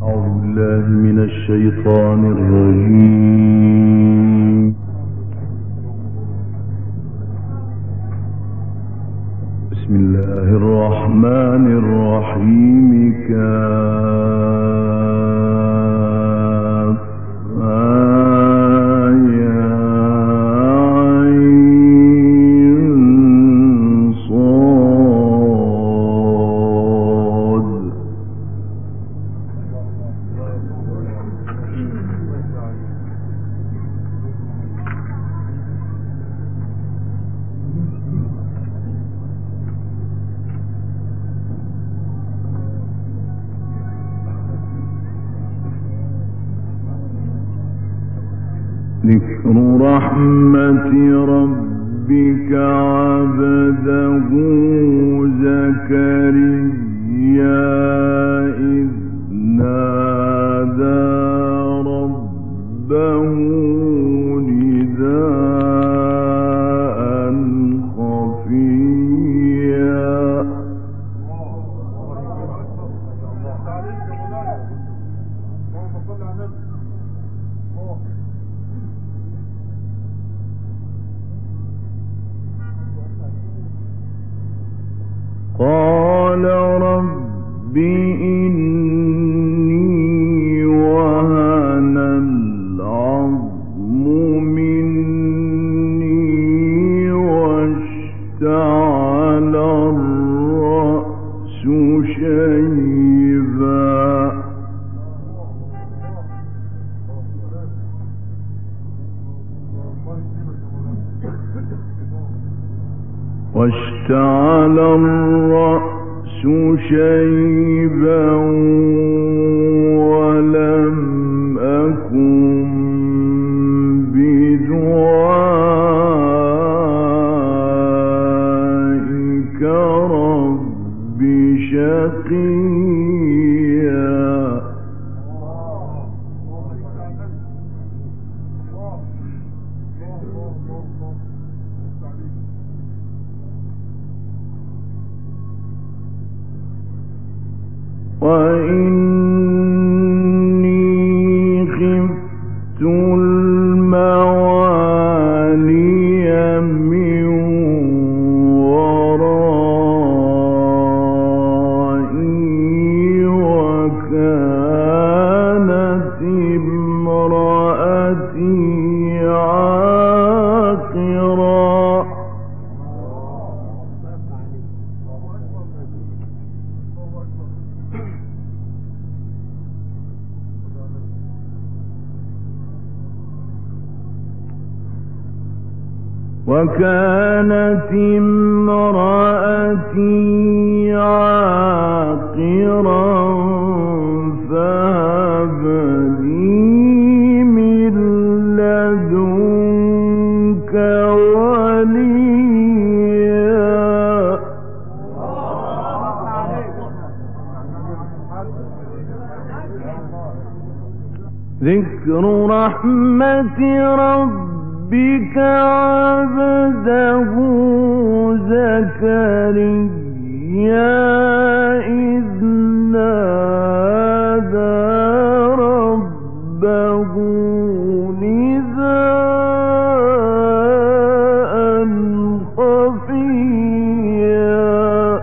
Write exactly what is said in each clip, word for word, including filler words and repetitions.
بالله من الشيطان الرجيم. بسم الله الرحمن الرحيم. كاف يا عين صاد. ذكر رحمة ربك عبده زكريا إذ نادى ربه نداء خفيا. قال رب إني وهن العظم مني واشتعل الرأس شيبا واشتعل الرأس شيبا ولم أكن بدعائك رب شقيا. وإني خفت الموالي من ورائي وكانت امرأتي عاقرا. وكانت امرأتي عاقرا فهب لي من لدنك وليا. ذكر رحمة ربك عبده زكريا إذ نادى ربه نداء خفيا.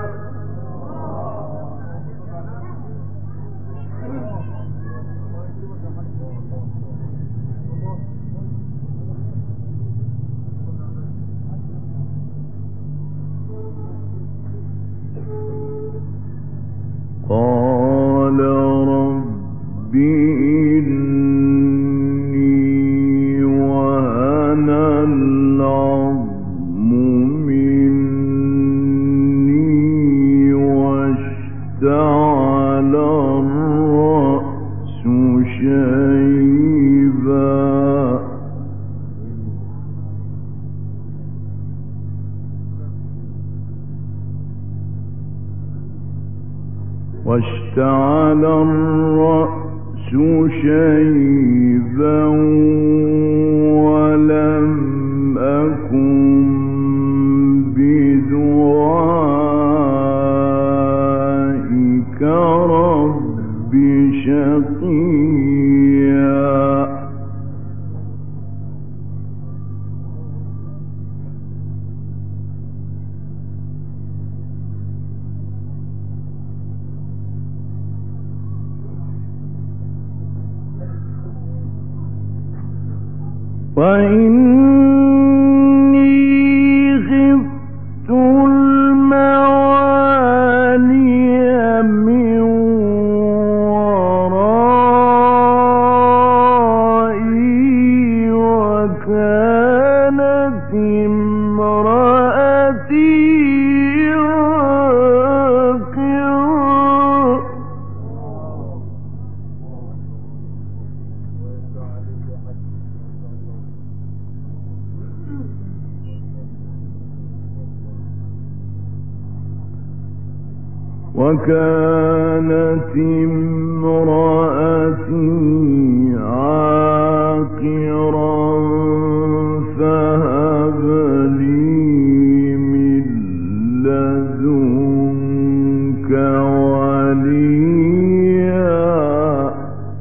قال رب إني وهن العظم مني واشتعل الرأس شيبا واشتعل الرأس شيبا ولم أكن بدعائك رب شقيا وإني خفت الموالي من ورائي وكانت امرأتي عاقرا وكانت امرأتي عاقرا فهب لي من لدنك وليا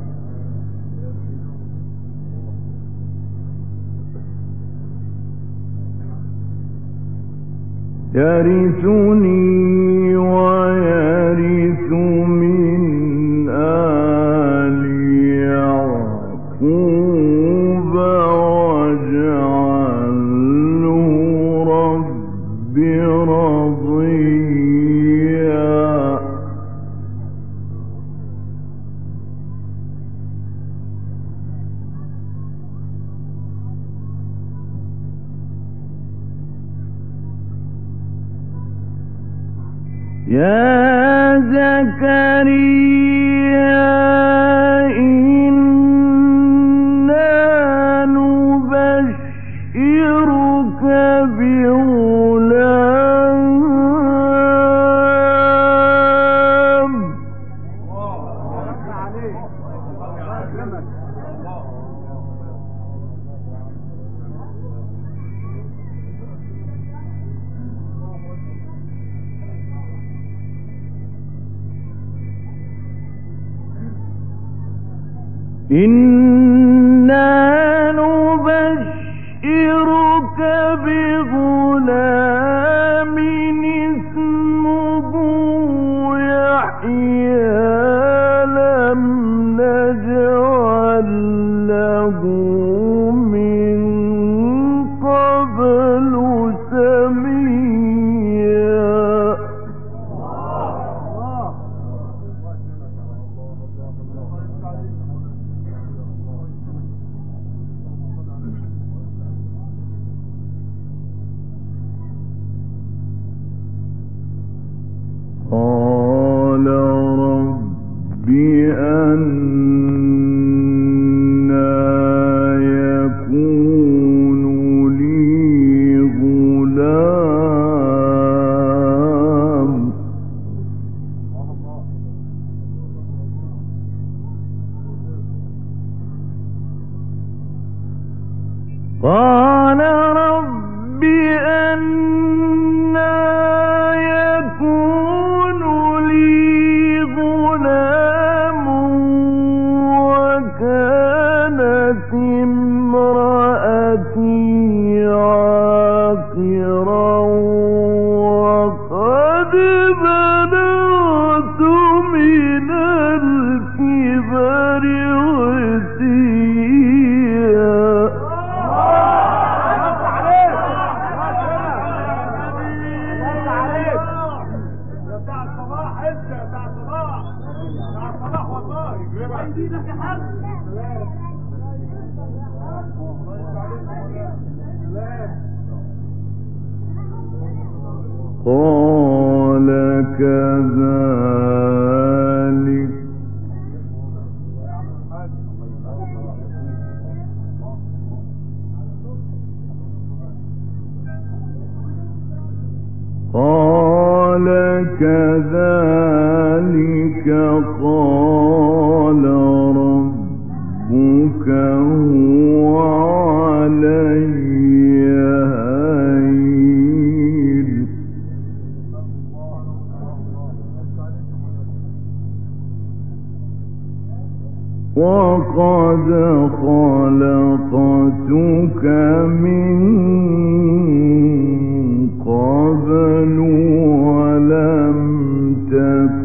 يرثني ويرث من آل يعقوب واجعله رب رضيا يا زكريا إنا نبشرك بغلام إنا نبشرك بغلام اسمه يحيى لم نجعل له من قبل سميا قال رب أنى يكون لي غلام قال رب أنى يكون لي غلام وكانت امرأتي عاقرا وقد بلغت من الكبر عتيا قال كذلك قال كذلك قال ربك هو علي هين وقد خلقتك من قبل ولم تك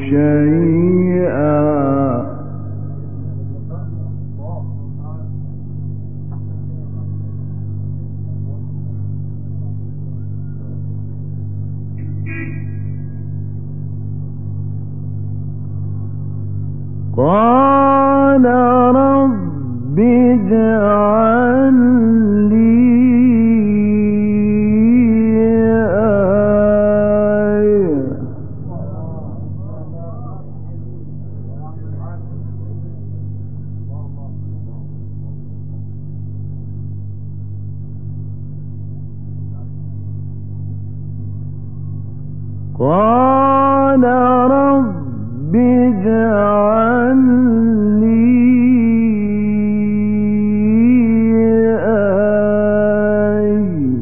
شيئا قال رب اجعل لي آية قال رب اجعل لي آية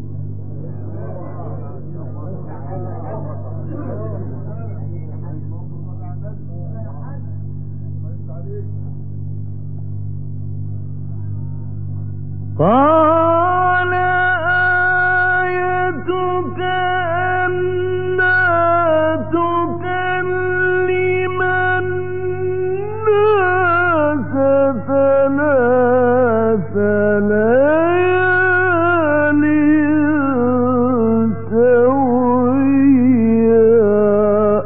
قال آيتك ألا تكلم الناس ثلاث ليال سويا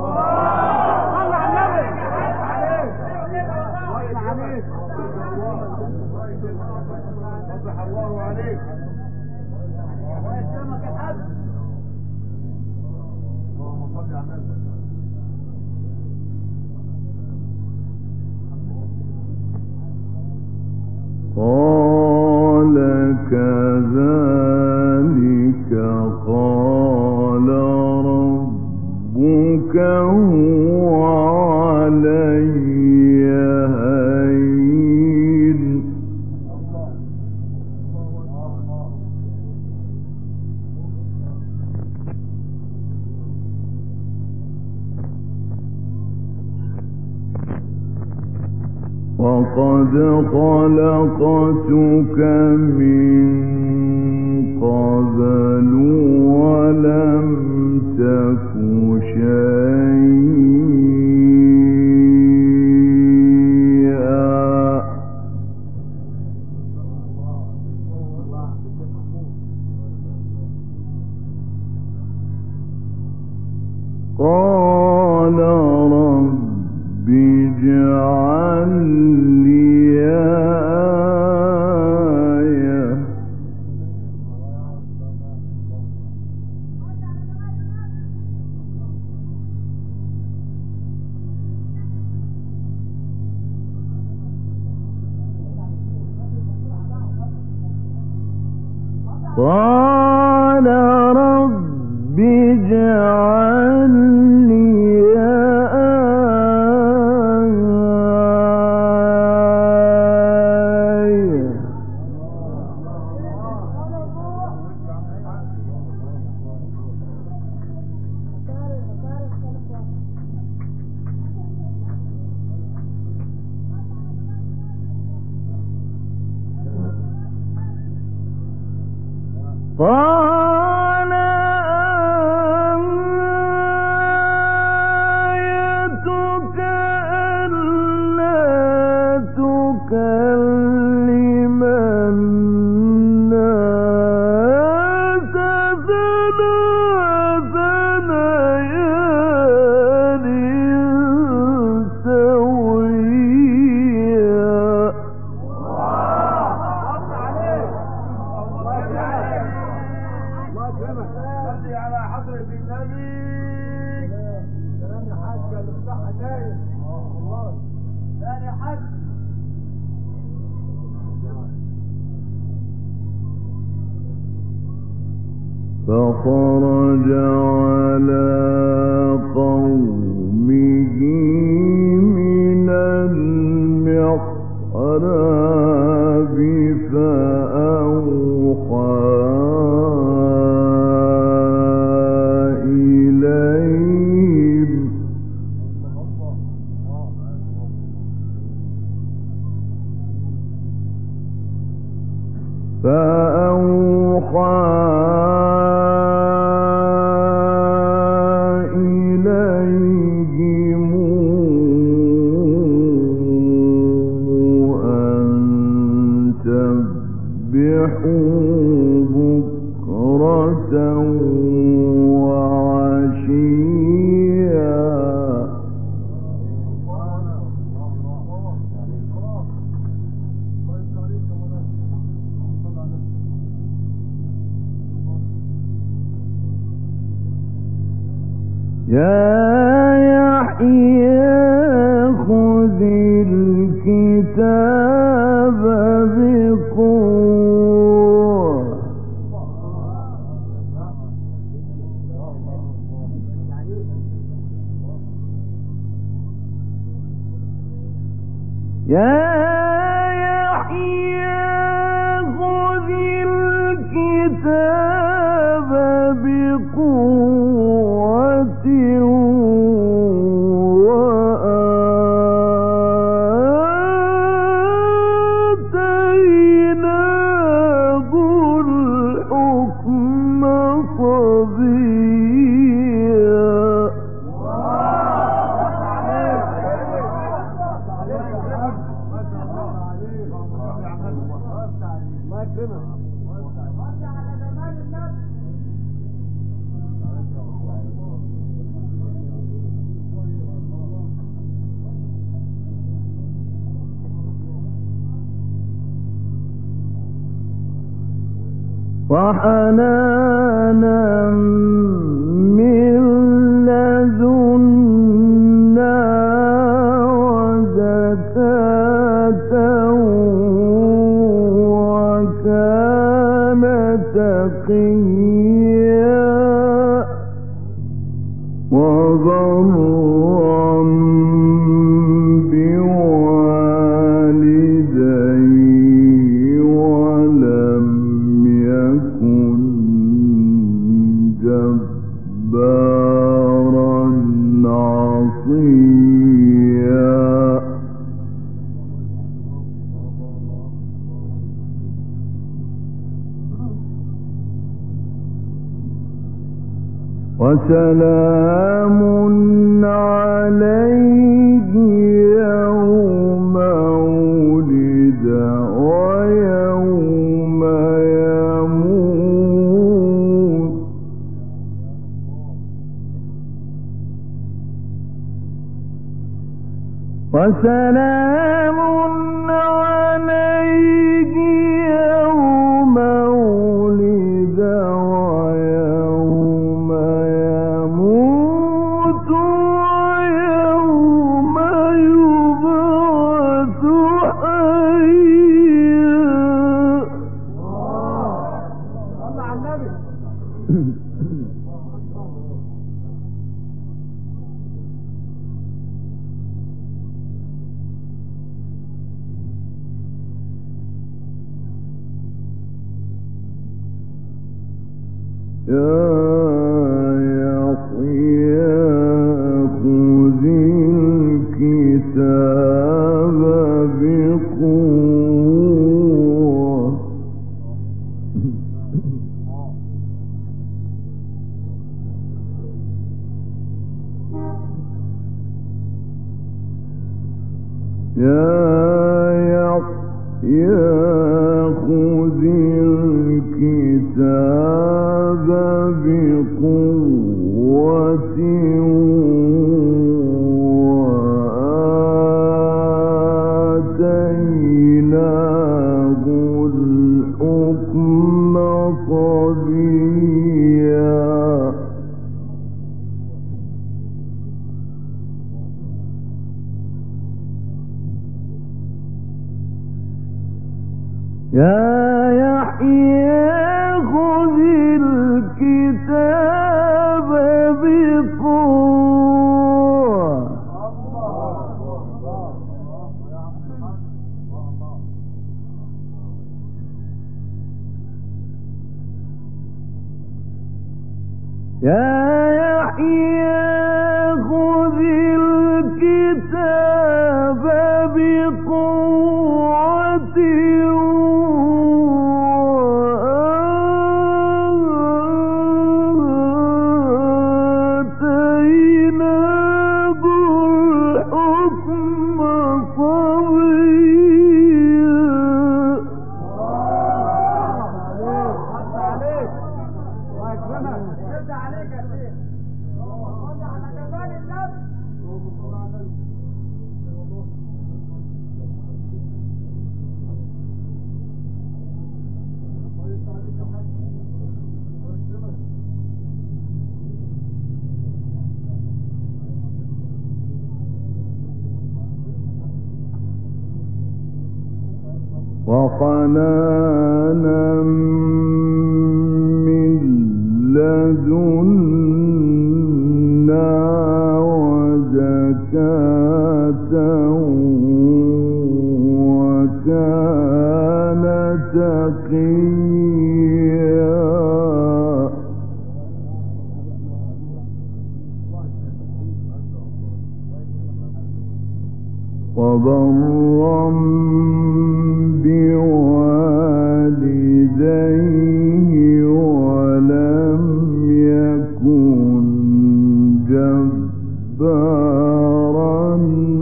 قال كذلك قال ربك هو علي هين وقد خلقتك من قبل ولم تك شيئا قال رب اجعل لي آية قال رب اجعل لي آية قال آيتك ألا تكلم الناس ثلاث ليال سويا على حضرة النبي سلام يا حاج المفتاح داير والله ثاني حاج فخرج على قومه من المحراب فأوحى إليهم فأوحى إليهم أن سبحوا بكرة وعشيا. يا يحيى خذ الكتاب بقوة. يا يحيى خذ الكتاب بقوة وآتيناه الحكم صبيا. وحنانا من لدنا وزكاة وكان تقيا وبرا بوالديه ولم يكن جبارا عصيا. وسلام عليه يوم ولد ويوم يموت. وسلام عليه يوم ولد ويوم يموت ويوم يبعث حيا. صلى على النبي. يا يحيى خذ الكتاب بقوة. يا يحيى خذ الكتاب بقوة وآتيناه الحكم صبيا. يا يحيى خذ الكتاب بقوة. يا يحيى خذ الكتاب بقوة وحنانا من لدنا وزكاة وكان تقيا وبرا بوالديه ولم يكن جبارا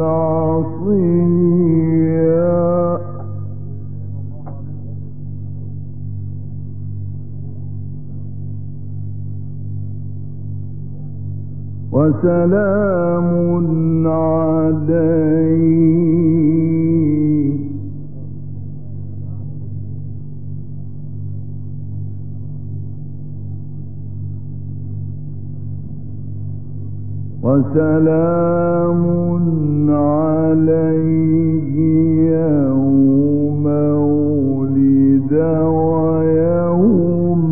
عصيا وسلام عليه وسلام عليه يوم ولد ويوم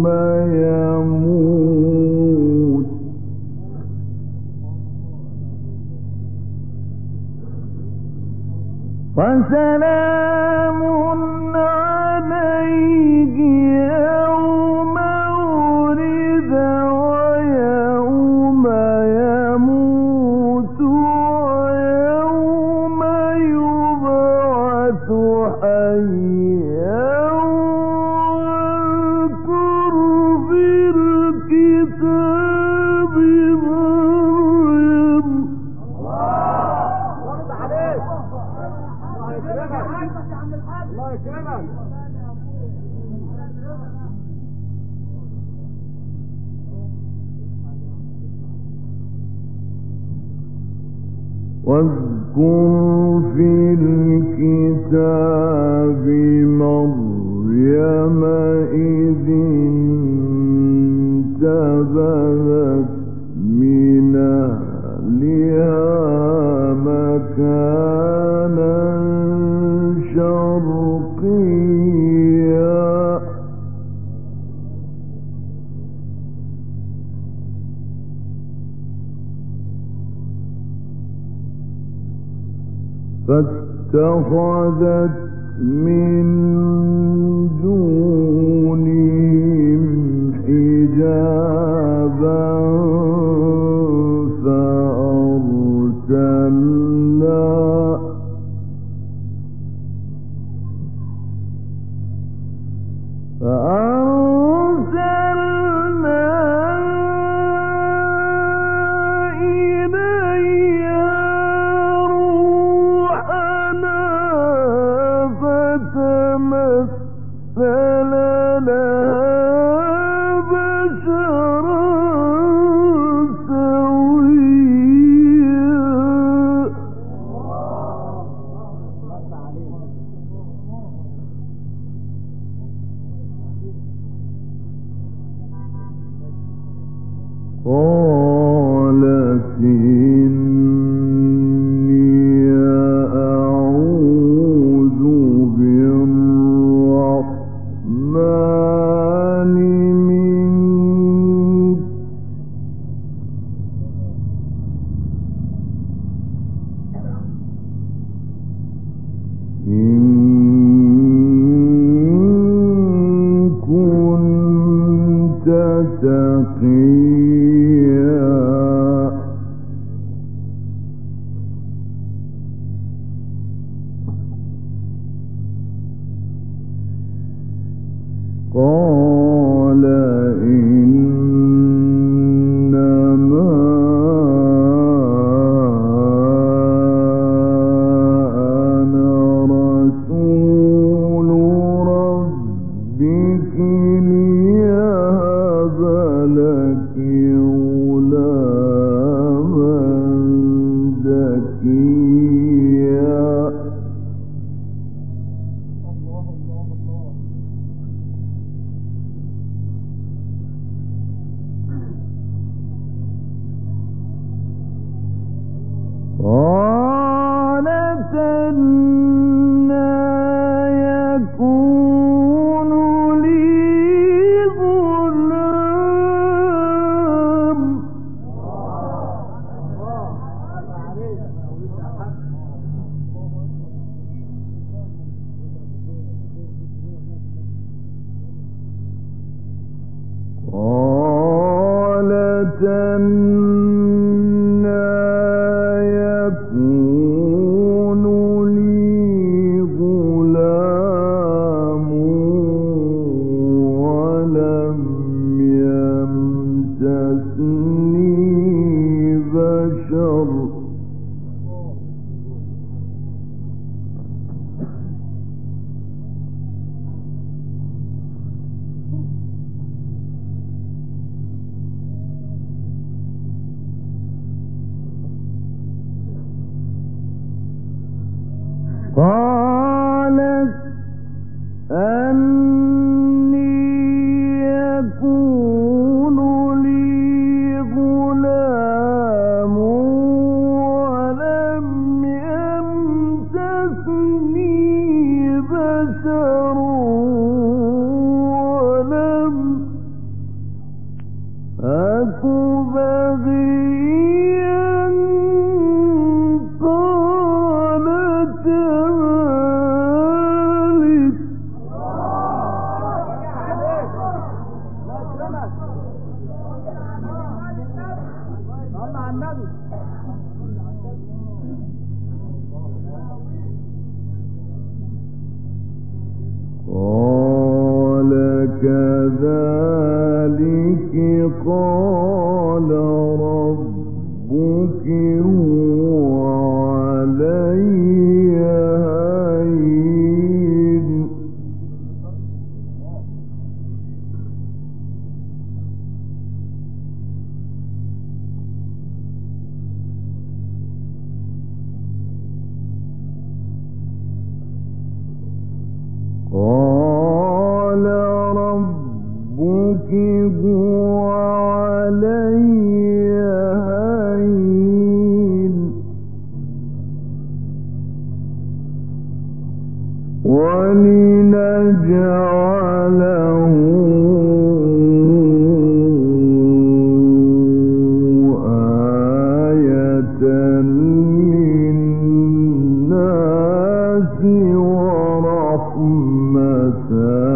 يموت وسلام عليه يوم ولد ويوم يموت ويوم يبعث حيا واذكر في الكتاب مريم الله يكرمك. واذكر في الكتاب مريم إذ انتبذت من أهلها مكانا شرقيا فاتخذت من دونهم حجابا فأرسلنا فأرسلنا إليها روحنا فتمثل لها بشرا سويا قالت إني أعوذ بالرحمن منك إن كنت تقيا قال إنما أنا رسول ربك ليهب لك غلاما زكيا قالت أنى يكون يكون لي غلام ولم يمسسني بشر قالت أني يكون لي غلام ولم يمسسني بشر ولم أك بغيا قال كذلك قال كذلك قال ربك هو علي هين قال ربك هو علي هين ولنجعله آية للناس ورحمة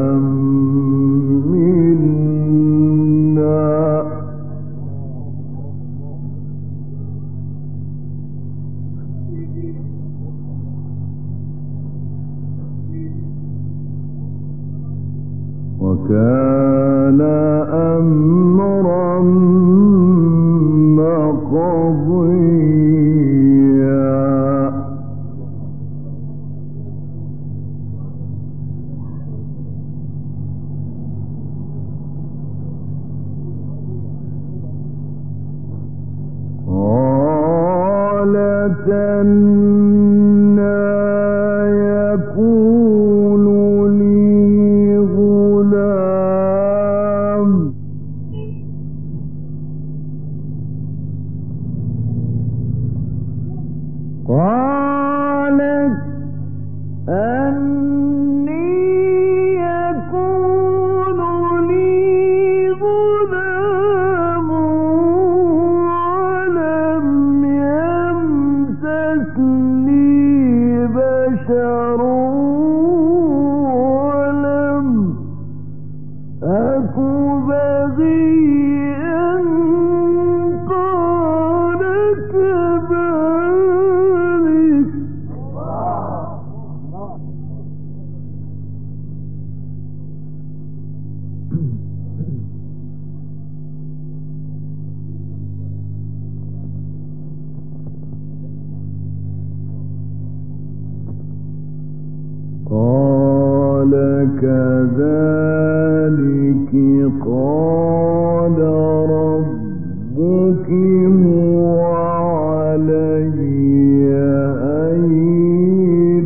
منا وكان أمرا مقضيا قالت أنى يكون لي غلام قالت أني يكون لي غلام ولم يمسسني بشر ولم أك بغيا قال كذلك قال كذلك قال ربك هو علي هين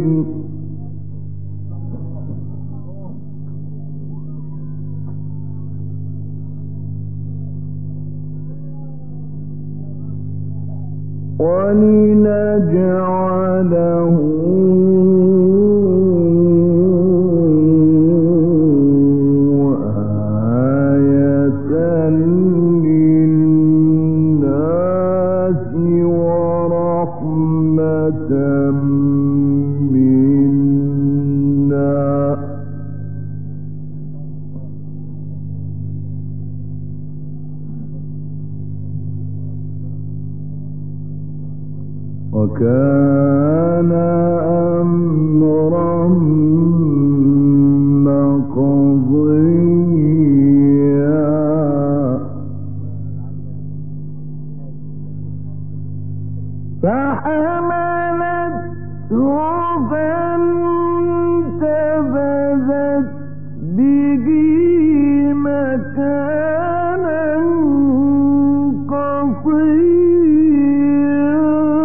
ولنجعله منا وكان أمرا مقضيا فحملته فانتبذت به مكانا قصيا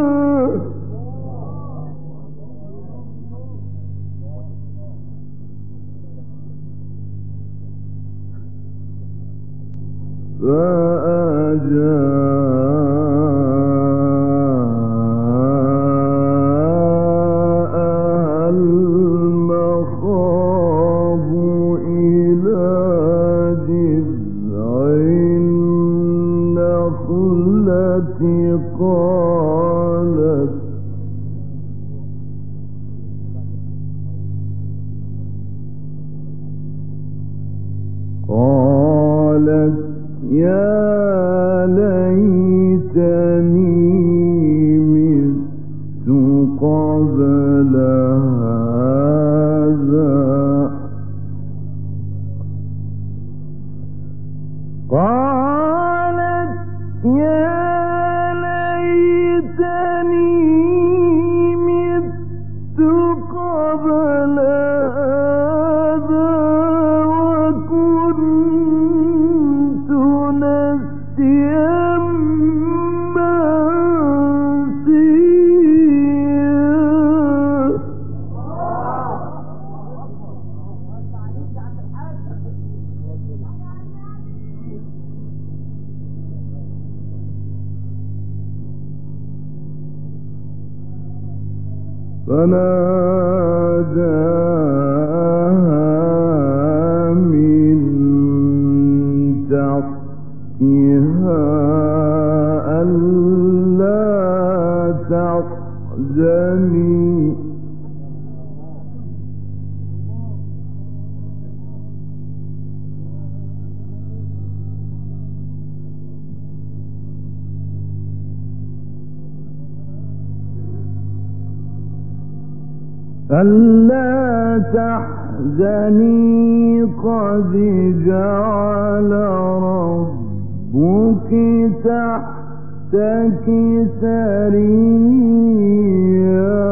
فأجاءها المخاض إلى جذع النخلة قالت قالت يا ليتني مت قبل هذا قالت يا ليتني مت قبل هذا وكنت نسيا منسيا فناداها من تحتها ألا تحزني ألا تحزني قد جعل ربك تحتك سريا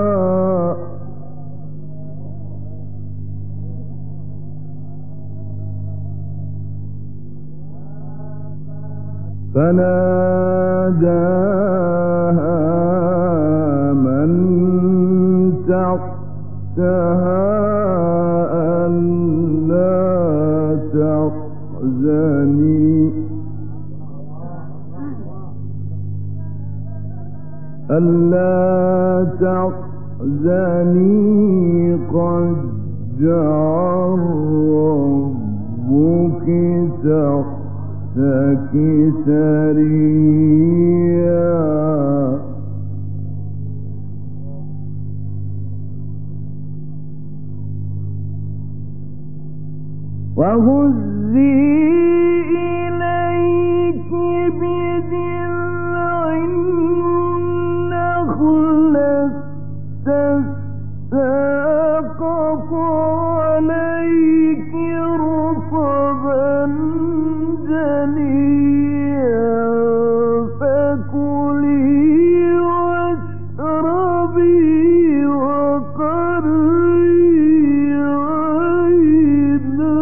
فناداها من تحتها ألا تحزني ألا تحزني قد جعل ربك تحتك سريا وهزي إليك بجذع النخلة تساقط عليك رطبا جنيا فكلي واشربي وقري عينا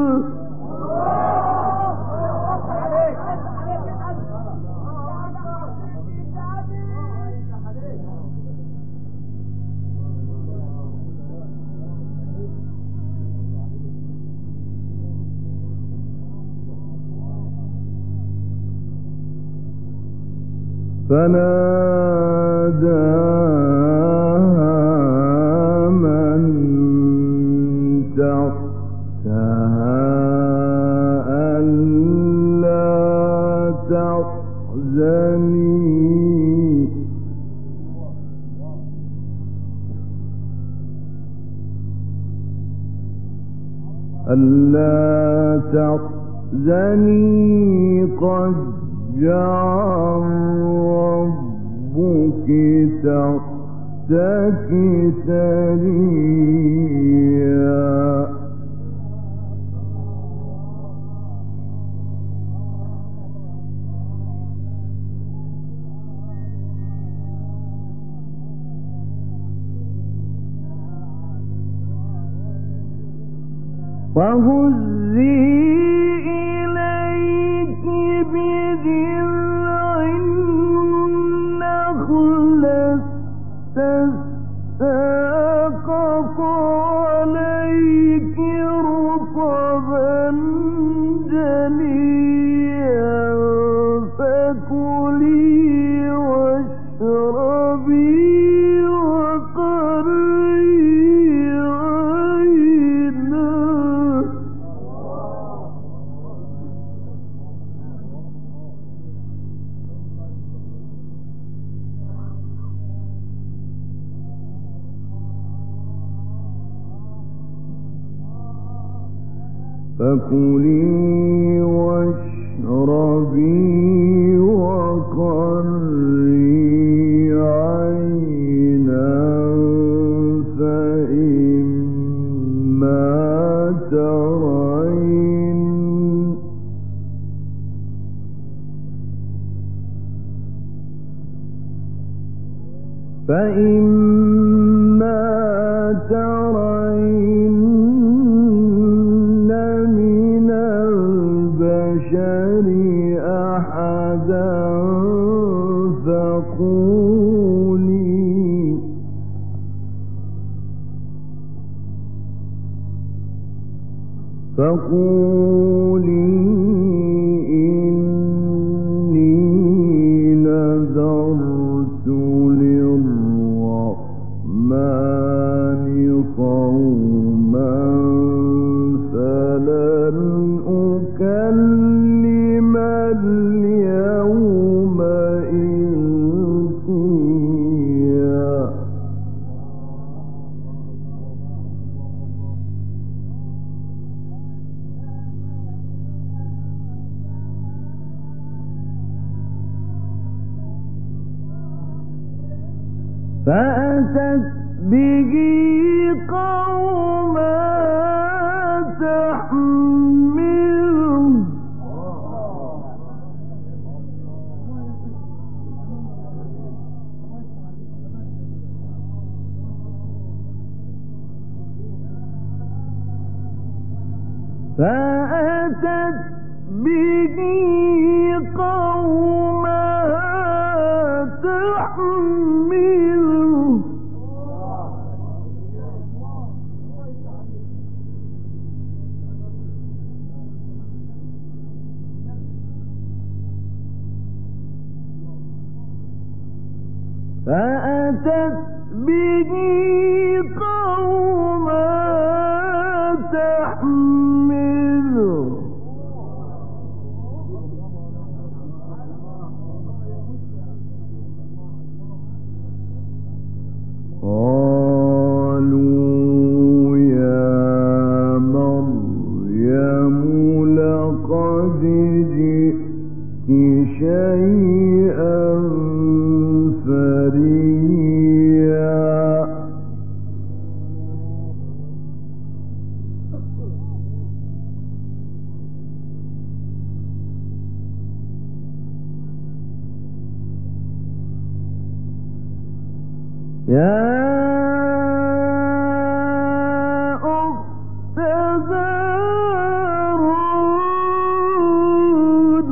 فناداها من تحتها ألا تحزني ألا تحزني قد جعل ربك ربك تحتك سريا وهزي إليك بجذع النخلة تساقط عليك رطبا جنيا فكلي واشربي فكلي واشربي وقري عينا فإما ترين فإما ترين أحدا فقولي فقولي إني نذرت للرحمن صوما فلن أكلم اليوم إنسيا فأتت به قوما تحمله فأتت به قوما تحمله فأتت به قوما تحمله قالوا يا مريم لقد جئت شيئا فريا يا أخت هارون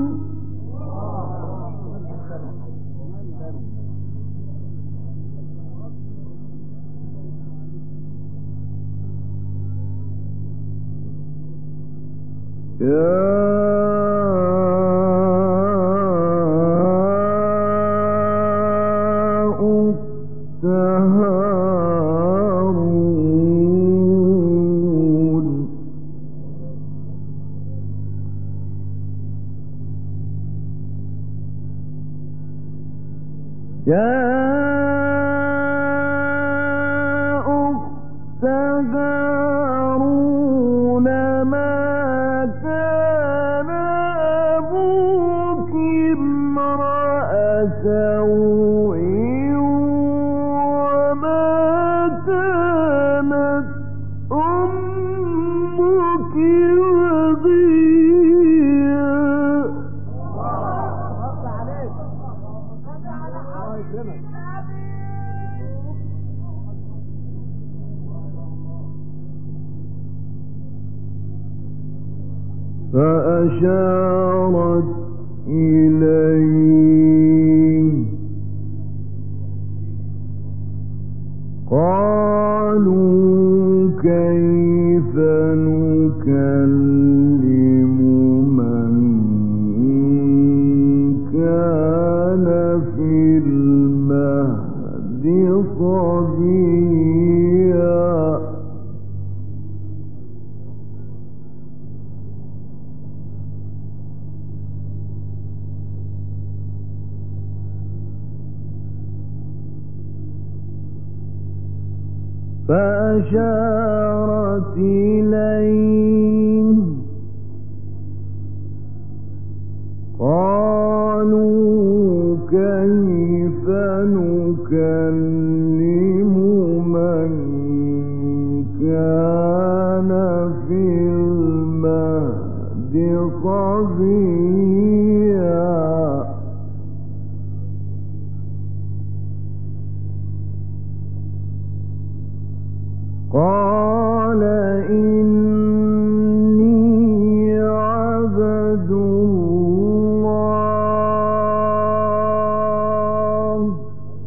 يا هارون يا أخت هارون ما كان أبوك امرأ سوء فأشارت إليه قالوا كيف نكلم من كان في المهد صبيا فأشارت إليه قالوا كيف نكلم من كان في المهد صبيا قال إني عبد الله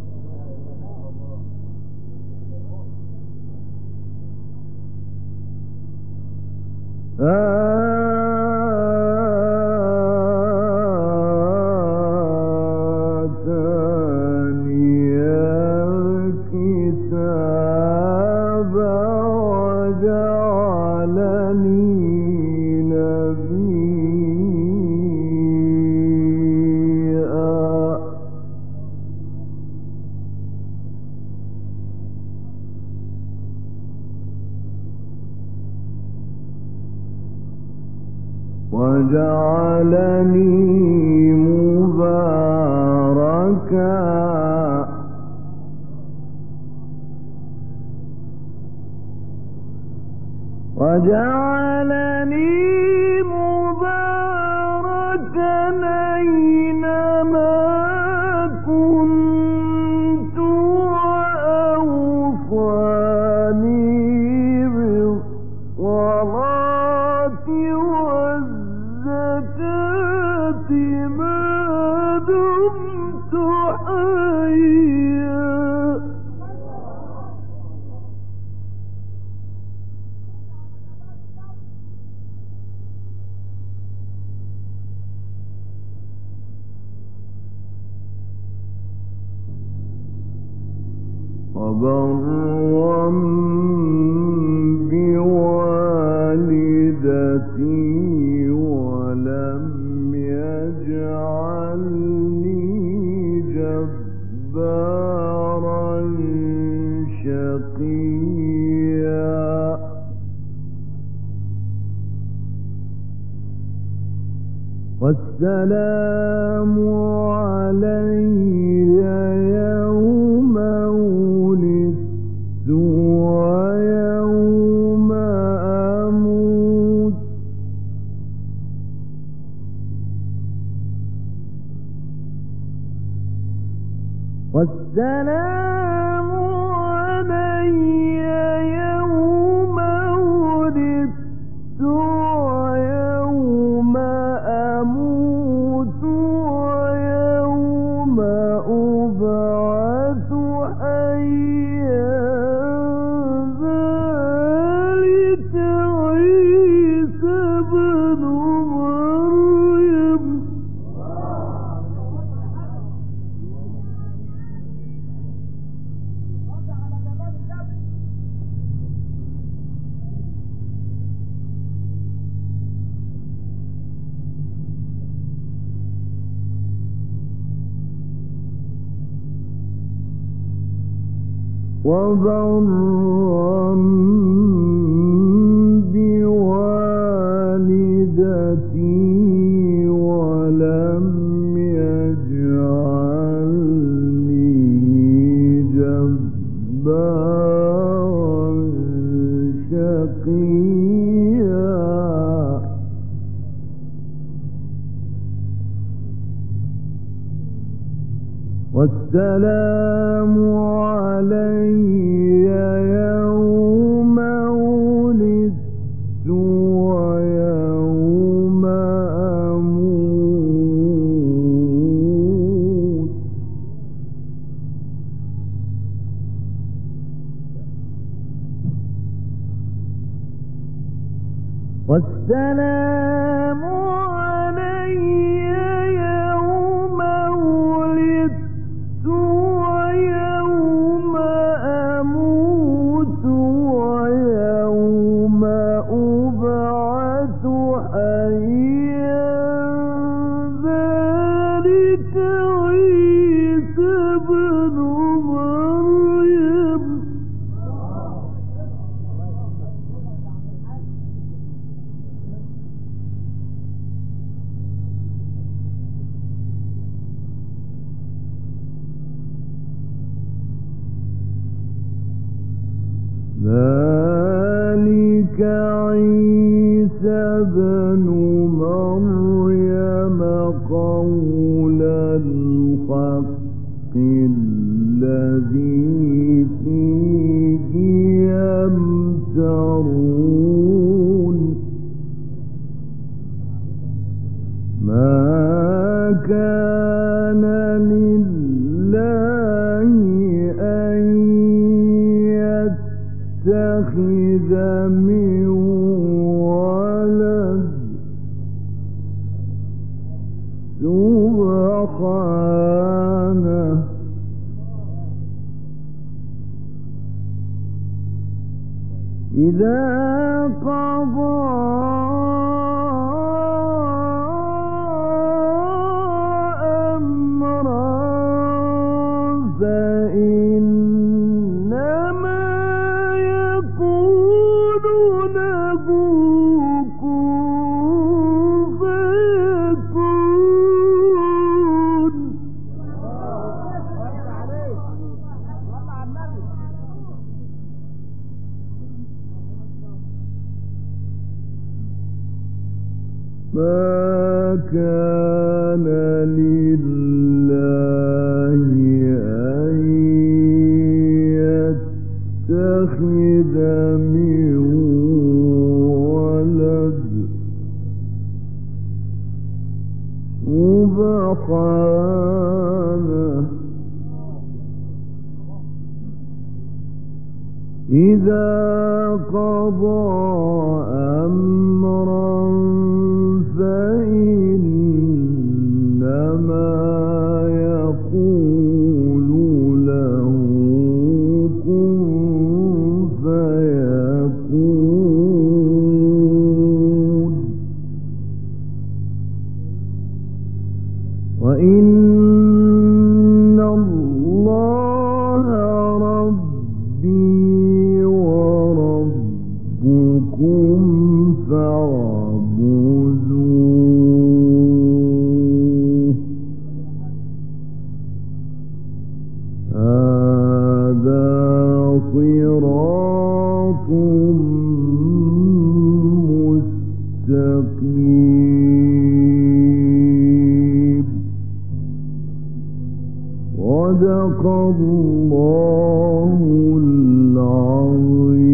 آتاني الكتاب وجعلني نبيا وجعلني مباركا وجعلني مباركا أينما كنت وأوصاني بالصلاة والزكاة ما دمت حيا وبرا بوالدتي ولم يجعلني جبارا شقيا والسلام علي يوم ولدت ويوم أموت والسلام علي يوم ولدت ويوم أموت ويوم أبعث حيا ذلك عيسى بن مريم وبرا بوالدتي ولم يجعلني جبارا شقيا والسلام علي يوم ولدت ويوم والسلام علي يوم ولدت ويوم أموت ويوم أبعث حيا ذلك عيسى ابن مريم. ذلك عيسى ابن مريم قول الحق الذي فيه يمترون. ما كان لله أن يتخذ من ولد سبحانه إذا قضى أمرا فإنما يقول له كن فيكون. ما كان لله أن يتخذ من ولد سبحانه إذا قضى أمرا فإنما يقول له كن فيكون. وإن الله ربي وربكم فاعبدوه. هذا صراط مستقيم. صدق الله العظيم.